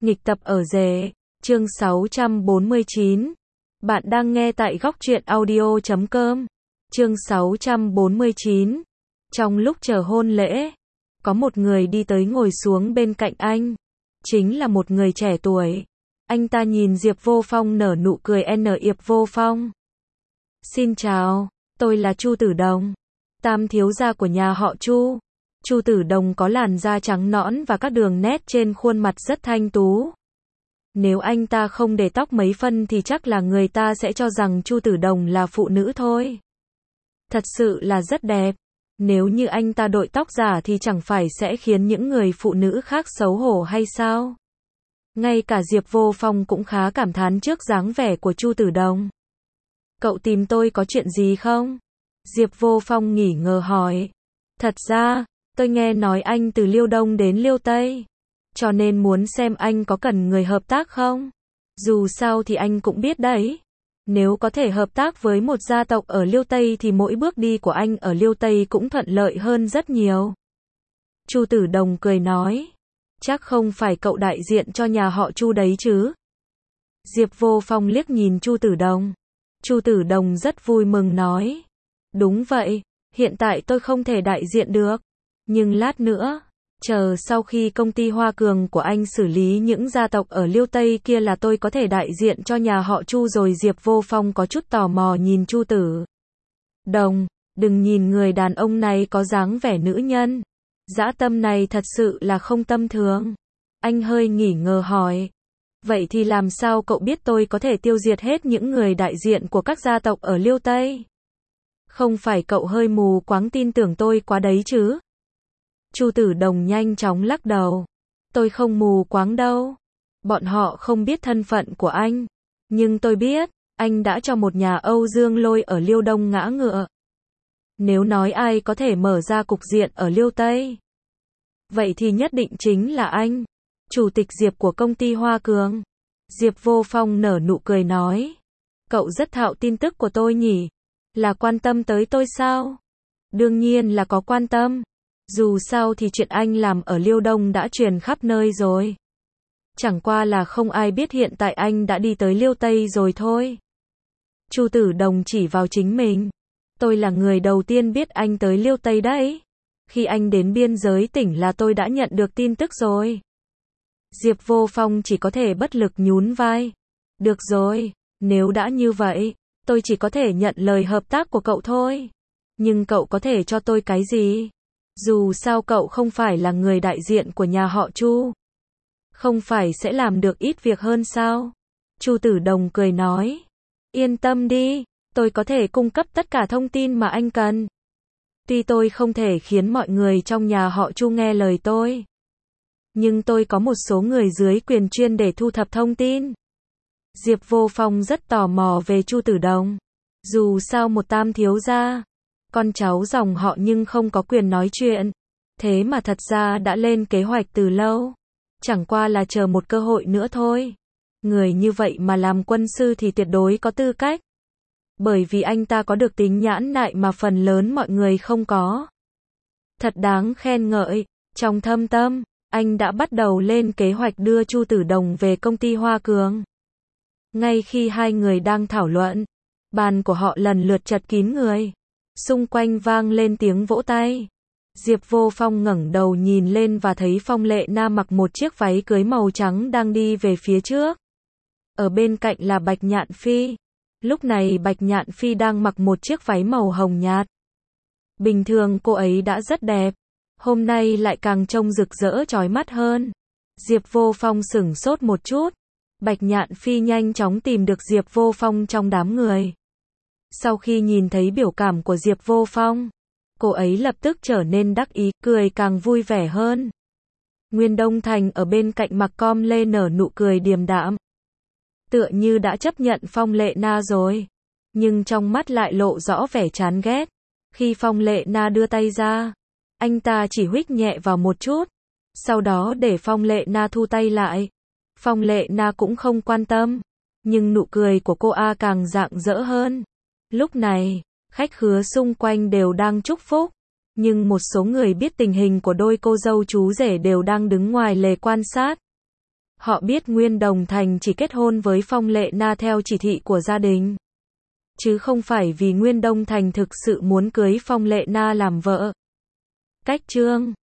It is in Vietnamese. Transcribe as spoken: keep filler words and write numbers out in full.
Nghịch tập ở rể, chương sáu trăm bốn mươi chín. Bạn đang nghe tại góc truyện audio chấm com. Chương sáu trăm bốn mươi chín. Trong lúc chờ hôn lễ, có một người đi tới ngồi xuống bên cạnh anh. Chính là một người trẻ tuổi. Anh ta nhìn Diệp Vô Phong nở nụ cười n Diệp Vô Phong. Xin chào, tôi là Chu Tử Đồng, tam thiếu gia của nhà họ Chu. Chu Tử Đồng có làn da trắng nõn và các đường nét trên khuôn mặt rất thanh tú. Nếu anh ta không để tóc mấy phân thì chắc là người ta sẽ cho rằng Chu Tử Đồng là phụ nữ thôi. Thật sự là rất đẹp. Nếu như anh ta đội tóc giả thì chẳng phải sẽ khiến những người phụ nữ khác xấu hổ hay sao? Ngay cả Diệp Vô Phong cũng khá cảm thán trước dáng vẻ của Chu Tử Đồng. Cậu tìm tôi có chuyện gì không? Diệp Vô Phong nghỉ ngờ hỏi. Thật ra, tôi nghe nói anh từ Liêu Đông đến Liêu Tây, cho nên muốn xem anh có cần người hợp tác không? Dù sao thì anh cũng biết đấy, nếu có thể hợp tác với một gia tộc ở Liêu Tây thì mỗi bước đi của anh ở Liêu Tây cũng thuận lợi hơn rất nhiều. Chu Tử Đồng cười nói, chắc không phải cậu đại diện cho nhà họ Chu đấy chứ? Diệp Vô Phong liếc nhìn Chu Tử Đồng. Chu Tử Đồng rất vui mừng nói, đúng vậy, hiện tại tôi không thể đại diện được. Nhưng lát nữa, chờ sau khi công ty Hoa Cường của anh xử lý những gia tộc ở Liêu Tây kia là tôi có thể đại diện cho nhà họ Chu rồi. Diệp Vô Phong có chút tò mò nhìn Chu Tử Đồng, đừng nhìn người đàn ông này có dáng vẻ nữ nhân. Dã tâm này thật sự là không tầm thường. Anh hơi nghỉ ngờ hỏi, vậy thì làm sao cậu biết tôi có thể tiêu diệt hết những người đại diện của các gia tộc ở Liêu Tây? Không phải cậu hơi mù quáng tin tưởng tôi quá đấy chứ? Chu Tử Đồng nhanh chóng lắc đầu. Tôi không mù quáng đâu. Bọn họ không biết thân phận của anh. Nhưng tôi biết, anh đã cho một nhà Âu Dương Lôi ở Liêu Đông ngã ngựa. Nếu nói ai có thể mở ra cục diện ở Liêu Tây, vậy thì nhất định chính là anh, Chủ tịch Diệp của công ty Hoa Cường. Diệp Vô Phong nở nụ cười nói, cậu rất thạo tin tức của tôi nhỉ? Là quan tâm tới tôi sao? Đương nhiên là có quan tâm. Dù sao thì chuyện anh làm ở Liêu Đông đã truyền khắp nơi rồi. Chẳng qua là không ai biết hiện tại anh đã đi tới Liêu Tây rồi thôi. Chu Tử Đồng chỉ vào chính mình. Tôi là người đầu tiên biết anh tới Liêu Tây đấy. Khi anh đến biên giới tỉnh là tôi đã nhận được tin tức rồi. Diệp Vô Phong chỉ có thể bất lực nhún vai. Được rồi, nếu đã như vậy, tôi chỉ có thể nhận lời hợp tác của cậu thôi. Nhưng cậu có thể cho tôi cái gì? Dù sao cậu không phải là người đại diện của nhà họ Chu, không phải sẽ làm được ít việc hơn sao? Chu Tử Đồng cười nói, yên tâm đi, tôi có thể cung cấp tất cả thông tin mà anh cần. Tuy tôi không thể khiến mọi người trong nhà họ Chu nghe lời tôi, nhưng tôi có một số người dưới quyền chuyên để thu thập thông tin. Diệp Vô Phong rất tò mò về Chu Tử Đồng. Dù sao một tam thiếu gia, con cháu dòng họ nhưng không có quyền nói chuyện. Thế mà thật ra đã lên kế hoạch từ lâu. Chẳng qua là chờ một cơ hội nữa thôi. Người như vậy mà làm quân sư thì tuyệt đối có tư cách. Bởi vì anh ta có được tính nhãn nại mà phần lớn mọi người không có. Thật đáng khen ngợi. Trong thâm tâm, anh đã bắt đầu lên kế hoạch đưa Chu Tử Đồng về công ty Hoa Cường. Ngay khi hai người đang thảo luận, bàn của họ lần lượt chật kín người. Xung quanh vang lên tiếng vỗ tay. Diệp Vô Phong ngẩng đầu nhìn lên và thấy Phong Lệ Na mặc một chiếc váy cưới màu trắng đang đi về phía trước. Ở bên cạnh là Bạch Nhạn Phi. Lúc này Bạch Nhạn Phi đang mặc một chiếc váy màu hồng nhạt. Bình thường cô ấy đã rất đẹp, hôm nay lại càng trông rực rỡ chói mắt hơn. Diệp Vô Phong sửng sốt một chút. Bạch Nhạn Phi nhanh chóng tìm được Diệp Vô Phong trong đám người. Sau khi nhìn thấy biểu cảm của Diệp Vô Phong, cô ấy lập tức trở nên đắc ý, cười càng vui vẻ hơn. Nguyên Đông Thành ở bên cạnh mặc com lê nở nụ cười điềm đạm. Tựa như đã chấp nhận Phong Lệ Na rồi. Nhưng trong mắt lại lộ rõ vẻ chán ghét. Khi Phong Lệ Na đưa tay ra, anh ta chỉ huých nhẹ vào một chút. Sau đó để Phong Lệ Na thu tay lại. Phong Lệ Na cũng không quan tâm. Nhưng nụ cười của cô A càng rạng rỡ hơn. Lúc này, khách khứa xung quanh đều đang chúc phúc, nhưng một số người biết tình hình của đôi cô dâu chú rể đều đang đứng ngoài lề quan sát. Họ biết Nguyên Đồng Thành chỉ kết hôn với Phong Lệ Na theo chỉ thị của gia đình, chứ không phải vì Nguyên Đông Thành thực sự muốn cưới Phong Lệ Na làm vợ. Cách chương